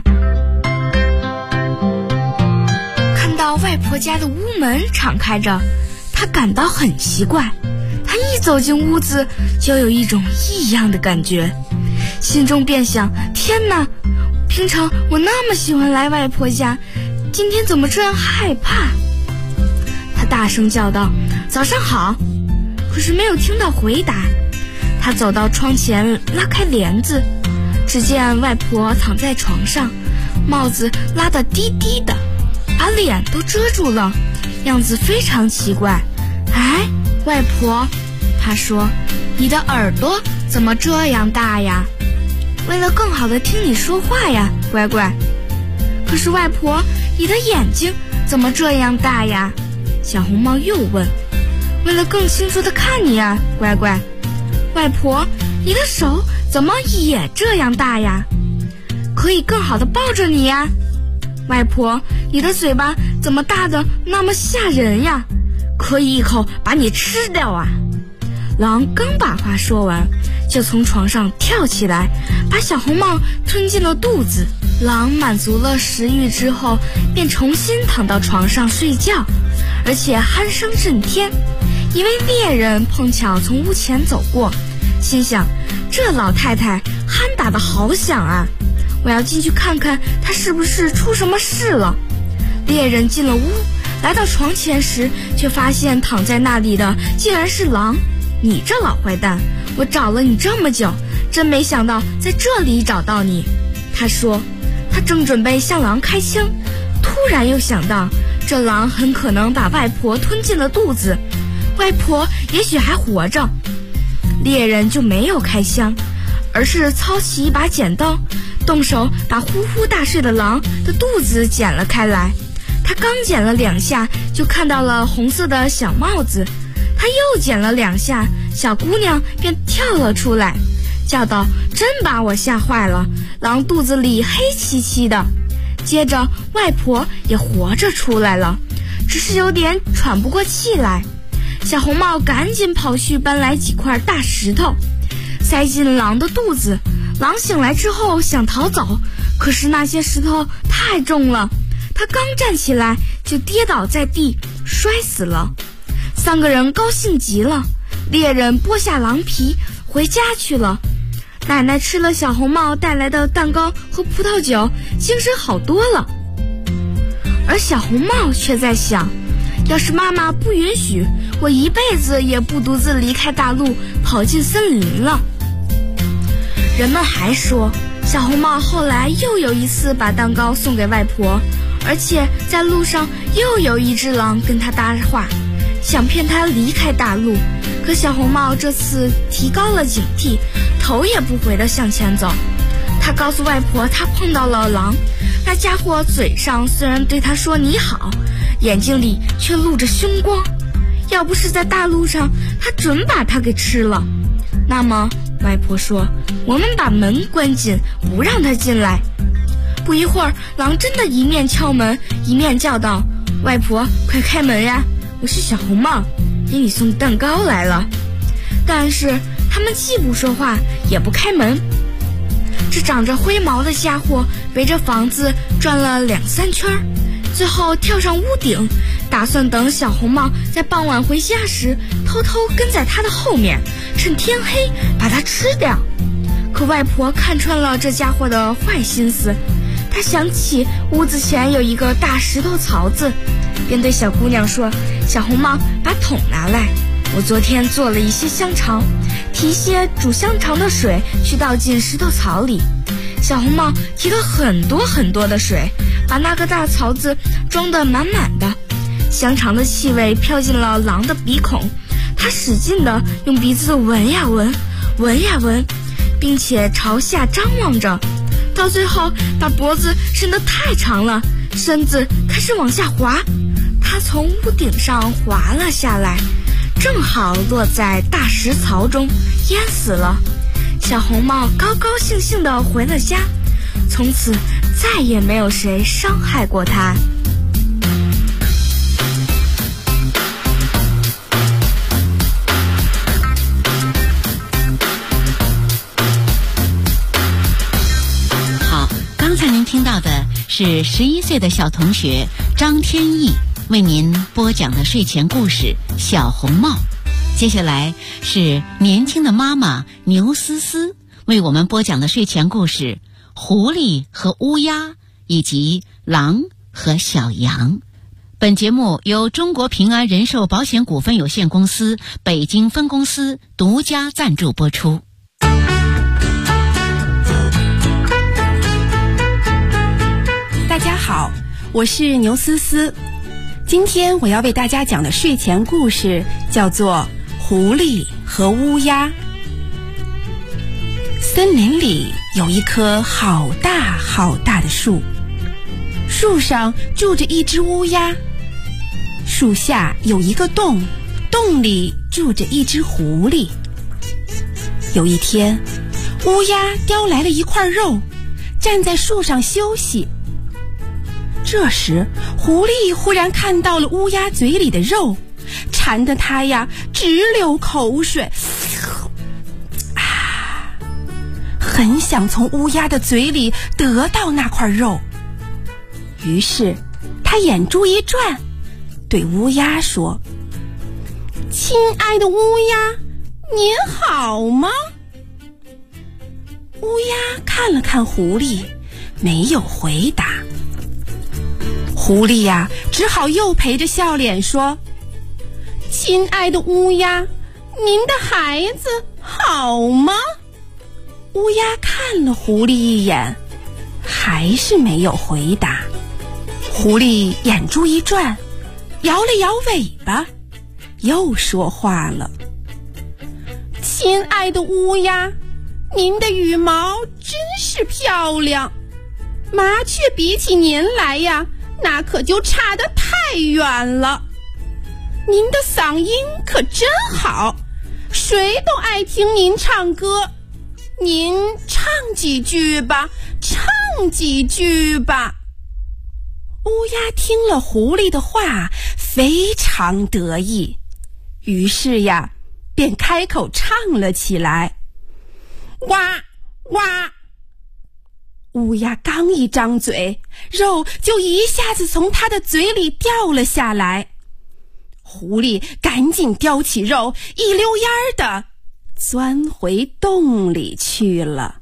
看到外婆家的屋门敞开着，他感到很奇怪。他一走进屋子，就有一种异样的感觉，心中便想，天哪，平常我那么喜欢来外婆家，今天怎么这样害怕？他大声叫道，早上好。可是没有听到回答。他走到窗前，拉开帘子，只见外婆躺在床上，帽子拉得低低的，把脸都遮住了，样子非常奇怪。哎，外婆，他说，你的耳朵怎么这样大呀？为了更好地听你说话呀，乖乖。可是外婆，你的眼睛怎么这样大呀？小红帽又问。为了更清楚地看你呀，乖乖。外婆，你的手怎么也这样大呀？可以更好地抱着你呀。外婆，你的嘴巴怎么大得那么吓人呀？可以一口把你吃掉啊！狼刚把话说完，就从床上跳起来，把小红帽吞进了肚子。狼满足了食欲之后，便重新躺到床上睡觉，而且鼾声震天。一位猎人碰巧从屋前走过，心想，这老太太鼾打得好响啊，我要进去看看她是不是出什么事了。猎人进了屋，来到床前时，却发现躺在那里的竟然是狼。你这老坏蛋，我找了你这么久，真没想到在这里找到你。他说，他正准备向狼开枪，突然又想到，这狼很可能把外婆吞进了肚子，外婆也许还活着。猎人就没有开枪，而是操起一把剪刀，动手把呼呼大睡的狼的肚子剪了开来。他刚剪了2下，就看到了红色的小帽子。他又剪了2下，小姑娘便跳了出来，叫道，真把我吓坏了，狼肚子里黑漆漆的。接着外婆也活着出来了，只是有点喘不过气来。小红帽赶紧跑去搬来几块大石头，塞进狼的肚子。狼醒来之后想逃走，可是那些石头太重了， 他刚站起来就跌倒在地，摔死了。3个人高兴极了，猎人剥下狼皮回家去了。奶奶吃了小红帽带来的蛋糕和葡萄酒，精神好多了。而小红帽却在想，要是妈妈不允许，我一辈子也不独自离开大陆跑进森林了。人们还说，小红帽后来又有一次把蛋糕送给外婆，而且在路上又有一只狼跟他搭话，想骗他离开大陆。可小红帽这次提高了警惕，头也不回地向前走。他告诉外婆他碰到了狼，那家伙嘴上虽然对他说你好，眼睛里却露着凶光，要不是在大路上，他准把他给吃了。那么外婆说，我们把门关紧，不让他进来。不一会儿，狼真的一面敲门一面叫道，外婆快开门呀，我是小红帽，给你送蛋糕来了。但是他们既不说话也不开门。这长着灰毛的家伙围着房子转了2-3圈，最后跳上屋顶，打算等小红帽在傍晚回家时偷偷跟在他的后面，趁天黑把他吃掉。可外婆看穿了这家伙的坏心思，她想起屋子前有一个大石头槽子，便对小姑娘说，小红帽把桶拿来，我昨天做了一些香肠，提些煮香肠的水去倒进石头槽里。小红帽提了很多很多的水，把那个大槽子装得满满的。香肠的气味飘进了狼的鼻孔，他使劲地用鼻子闻呀闻，闻呀闻，并且朝下张望着，到最后把脖子伸得太长了，身子开始往下滑。他从屋顶上滑了下来，正好落在大石槽中，淹死了。小红帽高高兴兴地回了家，从此再也没有谁伤害过他。 好，刚才您听到的是11岁的小同学张天意为您播讲的睡前故事《小红帽》。接下来是年轻的妈妈牛思思为我们播讲的睡前故事《狐狸和乌鸦》以及狼和小羊。本节目由中国平安人寿保险股份有限公司北京分公司独家赞助播出。 大家好，我是牛思思。今天我要为大家讲的睡前故事叫做《狐狸和乌鸦》。森林里有一棵好大好大的树，树上住着一只乌鸦，树下有一个洞，洞里住着一只狐狸。有一天，乌鸦叼来了一块肉，站在树上休息。这时，狐狸忽然看到了乌鸦嘴里的肉，馋得它呀直流口水，很想从乌鸦的嘴里得到那块肉。于是他眼珠一转，对乌鸦说，亲爱的乌鸦，您好吗？乌鸦看了看狐狸，没有回答。狐狸呀，只好又陪着笑脸说，亲爱的乌鸦，您的孩子好吗？乌鸦看了狐狸一眼，还是没有回答。狐狸眼珠一转，摇了摇尾巴，又说话了，亲爱的乌鸦，您的羽毛真是漂亮，麻雀比起您来呀，那可就差得太远了。您的嗓音可真好，谁都爱听您唱歌，您唱几句吧，唱几句吧。乌鸦听了狐狸的话，非常得意，于是呀，便开口唱了起来，哇哇。 乌鸦刚一张嘴，肉就一下子从它的嘴里掉了下来。狐狸赶紧叼起肉，一溜烟儿的钻回洞里去了。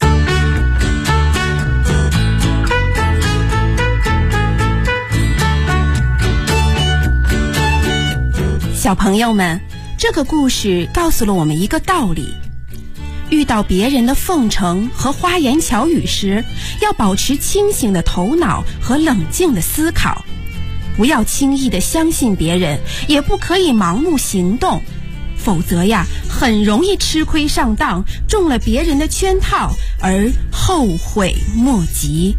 小朋友们，这个故事告诉了我们一个道理：遇到别人的奉承和花言巧语时，要保持清醒的头脑和冷静的思考，不要轻易的相信别人，也不可以盲目行动，否则呀，很容易吃亏上当，中了别人的圈套，而后悔莫及。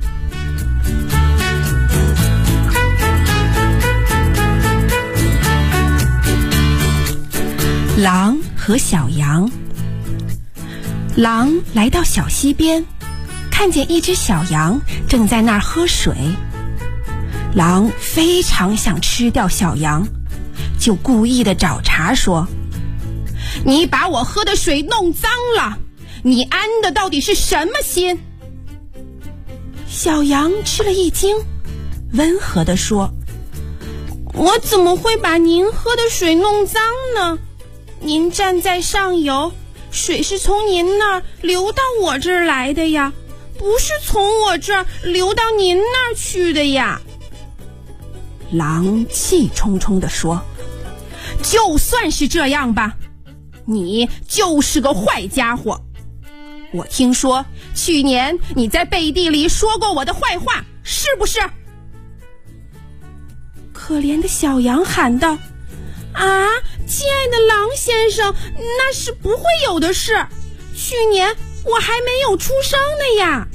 狼和小羊。狼来到小溪边，看见一只小羊正在那儿喝水。狼非常想吃掉小羊，就故意的找茬说：你把我喝的水弄脏了，你安的到底是什么心？小羊吃了一惊，温和地说：我怎么会把您喝的水弄脏呢？您站在上游，水是从您那儿流到我这儿来的呀，不是从我这儿流到您那儿去的呀。狼气冲冲地说：就算是这样吧，你就是个坏家伙。我听说去年你在背地里说过我的坏话，是不是？可怜的小羊喊道：啊，亲爱的狼先生，那是不会有的事，去年我还没有出生呢呀。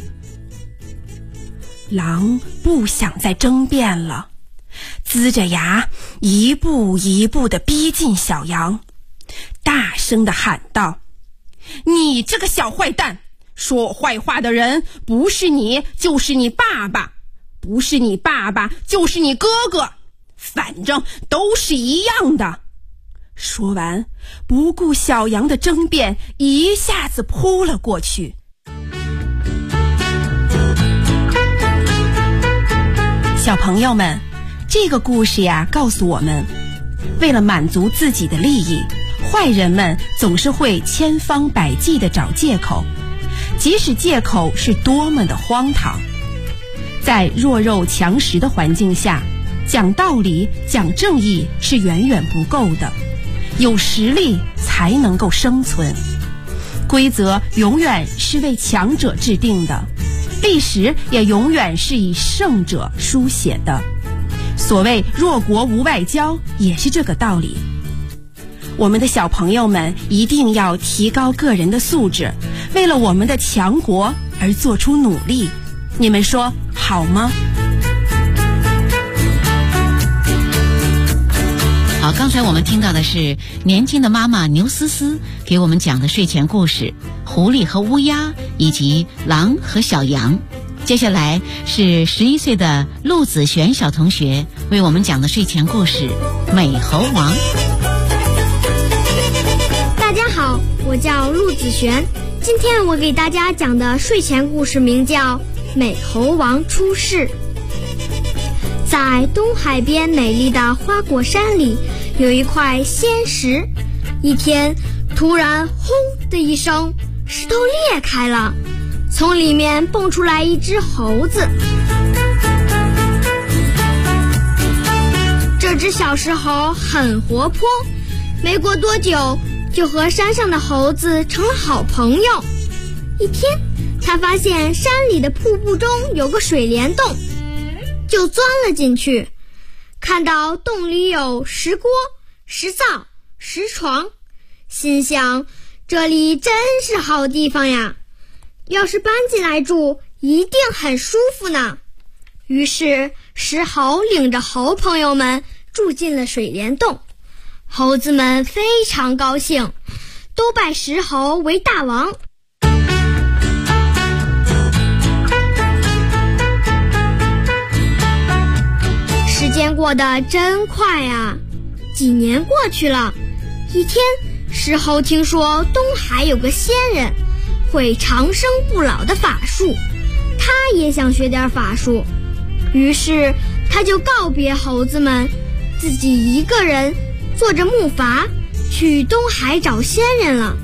狼不想再争辩了，呲着牙一步一步地逼近小羊，大声地喊道：你这个小坏蛋，说我坏话的人不是你就是你爸爸，不是你爸爸就是你哥哥，反正都是一样的。说完，不顾小羊的争辩，一下子扑了过去。小朋友们，这个故事呀，告诉我们，为了满足自己的利益，坏人们总是会千方百计地找借口，即使借口是多么的荒唐。在弱肉强食的环境下，讲道理、讲正义是远远不够的，有实力才能够生存。规则永远是为强者制定的，历史也永远是以胜者书写的。所谓弱国无外交，也是这个道理。我们的小朋友们一定要提高个人的素质，为了我们的强国而做出努力。你们说好吗？ 好，刚才我们听到的是年轻的妈妈牛思思给我们讲的睡前故事《狐狸和乌鸦》以及狼和小羊。接下来是11岁的陆子璇小同学为我们讲的睡前故事《美猴王》。 大家好，我叫陆子璇，今天我给大家讲的睡前故事名叫《美猴王出世》。在东海边美丽的花果山里，有一块仙石。一天，突然轰的一声，石头裂开了，从里面蹦出来一只猴子。这只小石猴很活泼，没过多久就和山上的猴子成了好朋友。一天，他发现山里的瀑布中有个水帘洞，就钻了进去，看到洞里有石锅、石灶、石床，心想这里真是好地方呀，要是搬进来住一定很舒服呢。于是石猴领着猴朋友们住进了水帘洞，猴子们非常高兴，都拜石猴为大王。时间过得真快啊，几年过去了。一天，石猴听说东海有个仙人会长生不老的法术， 他也想学点法术，于是他就告别猴子们，自己一个人坐着木筏去东海找仙人了。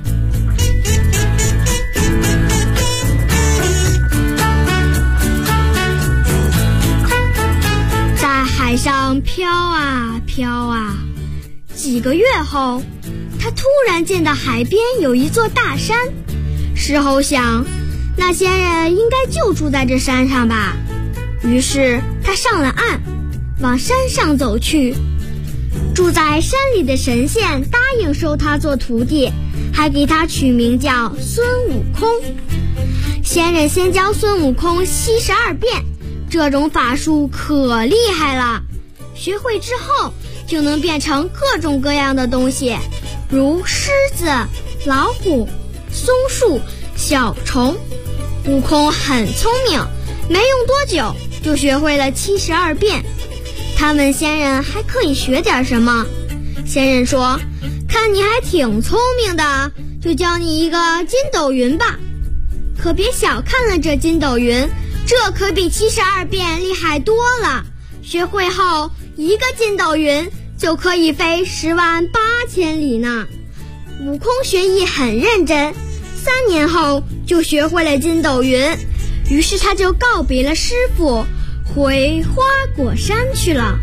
在海上飘啊飘啊，几个月后，他突然见到海边有一座大山。石猴想，那仙人应该就住在这山上吧。于是他上了岸，往山上走去。住在山里的神仙答应收他做徒弟，还给他取名叫孙悟空。仙人先教孙悟空72变，这种法术可厉害了。学会之后就能变成各种各样的东西，如狮子、老虎、松树、小虫。悟空很聪明，没用多久就学会了72变。他问仙人还可以学点什么，仙人说，看你还挺聪明的，就教你一个筋斗云吧。可别小看了这筋斗云，这可比72变厉害多了。学会后，一个筋斗云就可以飞108000里呢。悟空学艺很认真，3年后就学会了筋斗云，于是他就告别了师傅，回花果山去了。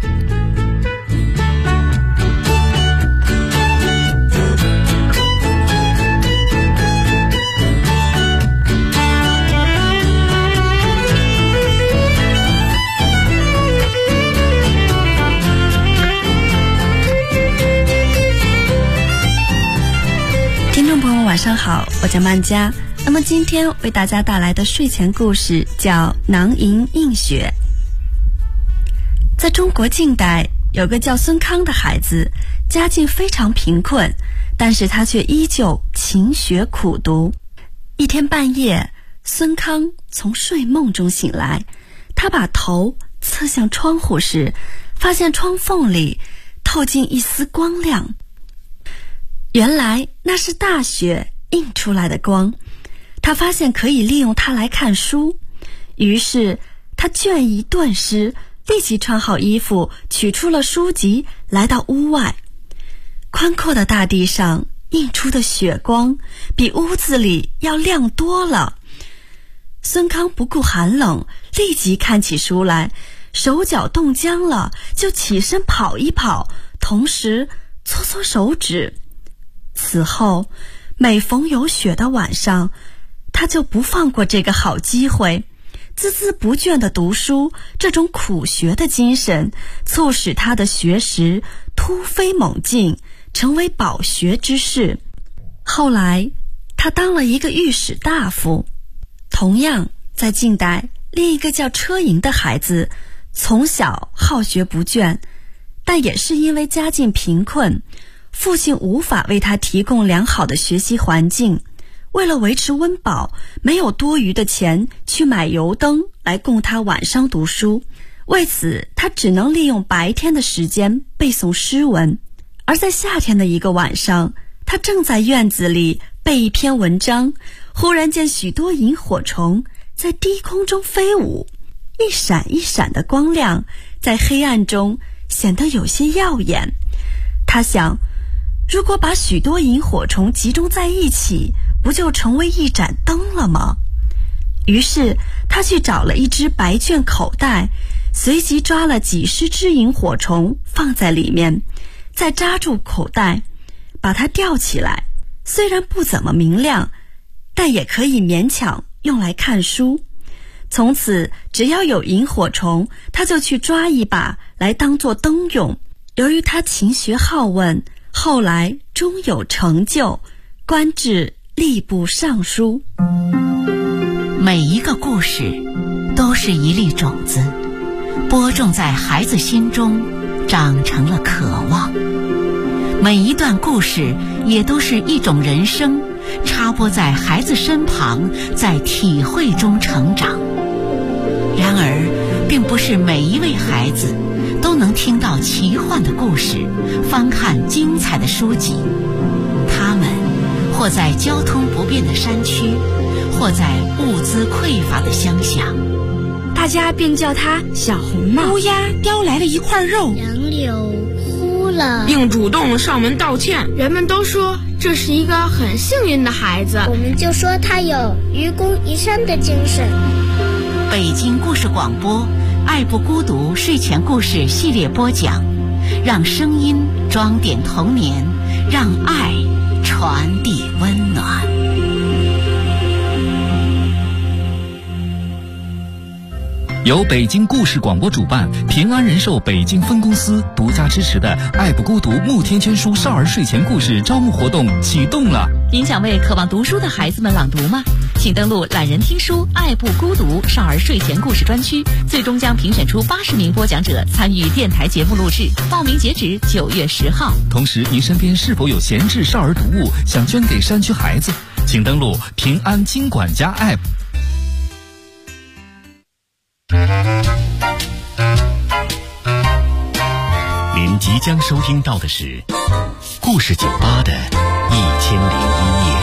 听众朋友晚上好，我叫曼佳。那么今天为大家带来的睡前故事叫囊萤映雪。在中国近代，有个叫孙康的孩子，家境非常贫困，但是他却依旧勤学苦读。一天半夜，孙康从睡梦中醒来，他把头侧向窗户时，发现窗缝里透进一丝光亮。原来那是大雪映出来的光，他发现可以利用它来看书，于是他倦意顿失，立即穿好衣服，取出了书籍，来到屋外。宽阔的大地上映出的雪光比屋子里要亮多了。孙康不顾寒冷，立即看起书来，手脚冻僵了，就起身跑一跑，同时搓搓手指。此后每逢有雪的晚上，他就不放过这个好机会，孜孜不倦地读书。这种苦学的精神促使他的学识突飞猛进，成为饱学之士。后来他当了一个御史大夫。同样在近代，另一个叫车寅的孩子从小好学不倦，但也是因为家境贫困，父亲无法为他提供良好的学习环境，为了维持温饱，没有多余的钱去买油灯来供他晚上读书。为此，他只能利用白天的时间背诵诗文。而在夏天的一个晚上，他正在院子里背一篇文章，忽然见许多萤火虫在低空中飞舞，一闪一闪的光亮在黑暗中显得有些耀眼。他想，如果把许多萤火虫集中在一起，不就成为一盏灯了吗？于是他去找了一只白绢口袋，随即抓了几十只萤火虫放在里面，再扎住口袋，把它吊起来。虽然不怎么明亮，但也可以勉强用来看书。从此只要有萤火虫，他就去抓一把来当作灯用。由于他勤学好问，后来终有成就，官至吏部尚书。 每一个故事都是一粒种子，播种在孩子心中，长成了渴望。每一段故事也都是一种人生，插播在孩子身旁，在体会中成长。然而，并不是每一位孩子都能听到奇幻的故事，翻看精彩的书籍。他们或在交通不便的山区， 活在物资匮乏的乡下， 大家便叫他小红帽。 乌鸦叼来了一块肉， 杨柳枯了， 并主动上门道歉。人们都说这是一个很幸运的孩子， 我们就说他有愚公移山的精神。 北京故事广播爱不孤独睡前故事系列播讲，让声音装点童年，让爱传递温暖。 由北京故事广播主办，平安人寿北京分公司独家支持的爱不孤独慕天圈书少儿睡前故事招募活动启动了。 您想为渴望读书的孩子们朗读吗？请登录懒人听书爱不孤独少儿睡前故事专区，最终将评选出80名播讲者参与电台节目录制，报名截止9月10号。 同时，您身边是否有闲置少儿读物想捐给山区孩子？请登录平安经管家 App。 您即将收听到的是故事酒吧的1001夜。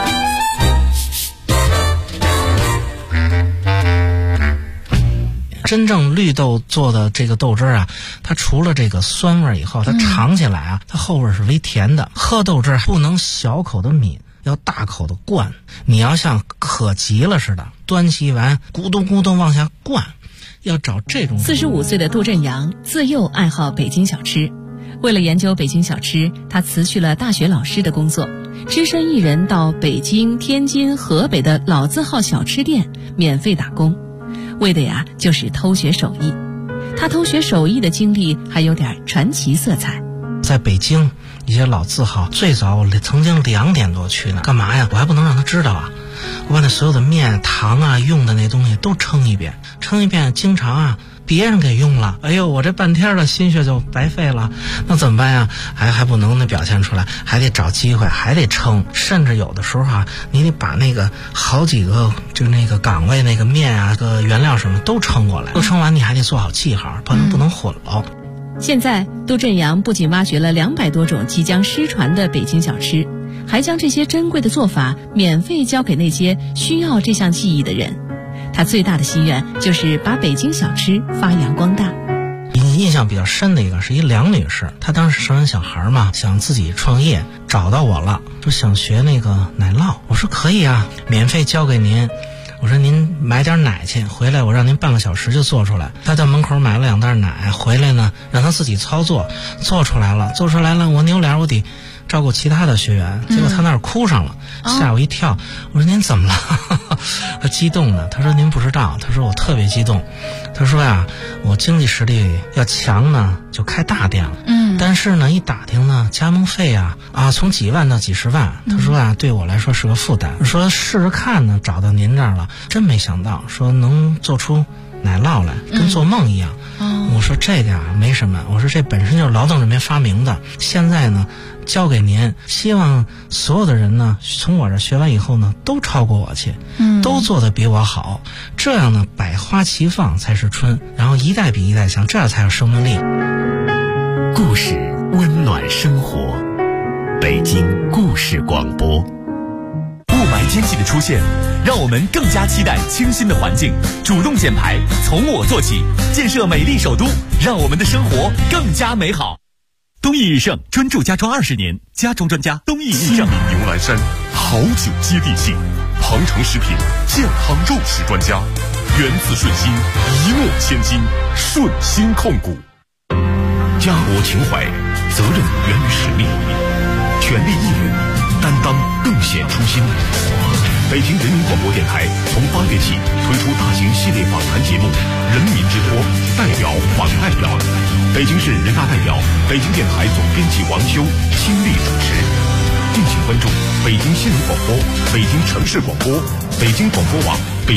真正绿豆做的这个豆汁啊，它除了这个酸味以后，它尝起来啊，它后味是微甜的。喝豆汁不能小口的抿，要大口的灌。你要像渴急了似的，端起碗咕咚咕咚往下灌，要找这种。 45岁的杜振阳自幼爱好北京小吃，为了研究北京小吃，他辞去了大学老师的工作，只身一人到北京、天津、河北的老字号小吃店免费打工，为的呀就是偷学手艺。他偷学手艺的经历还有点传奇色彩。 在北京一些老字号，最早我曾经2点多去呢，干嘛呀？我还不能让他知道啊！我把那所有的面、糖啊、用的那东西都称一遍，经常啊别人给用了，哎呦，我这半天的心血就白费了，那怎么办呀？还不能表现出来，还得找机会，还得称，甚至有的时候啊，你得把那个好几个就那个岗位那个面啊、个原料什么都称过来，都称完你还得做好记号，不能混了。 现在杜振阳不仅挖掘了200多种即将失传的北京小吃，还将这些珍贵的做法免费教给那些需要这项技艺的人。他最大的心愿就是把北京小吃发扬光大。 印象比较深的一个是一梁女士，她当时生完小孩嘛，想自己创业，找到我了，说想学那个奶酪。我说可以啊，免费教给您。我说您买点奶去，回来我让您半个小时就做出来。他到门口买了2袋奶，回来呢让他自己操作，做出来了，我扭脸我得照顾其他的学员，结果他那儿哭上了，吓我一跳。我说您怎么了？他激动的，他说您不知道，他说我特别激动，他说呀，我经济实力要强呢，就开大店了。但是呢，一打听呢，加盟费啊从几万到几十万，他说啊，对我来说是个负担。说试着看呢，找到您这儿了，真没想到，说能做出奶酪来，跟做梦一样。我说这个没什么，我说这本身就是劳动人民发明的，现在呢交给您，希望所有的人呢从我这学完以后呢都超过我去，都做得比我好，这样呢百花齐放才是春，然后一代比一代强，这样才有生命力。 故事温暖生活，北京故事广播。雾霾天气的出现，让我们更加期待清新的环境，主动减排，从我做起，建设美丽首都，让我们的生活更加美好。 东益日盛专注家装20年，家装专家东益日盛。 牛栏山好酒接地气，庞城食品健康肉食专家，源自顺心，一诺千金，顺心控股。家国情怀，责任源于实力，全力义勇，担当更显初心。北京人民广播电台从8月起推出大型系列访谈节目《人民之托》，代表访代表，北京市人大代表、北京电台总编辑王修亲力主持。敬请关注北京新闻广播、北京城市广播、北京广播网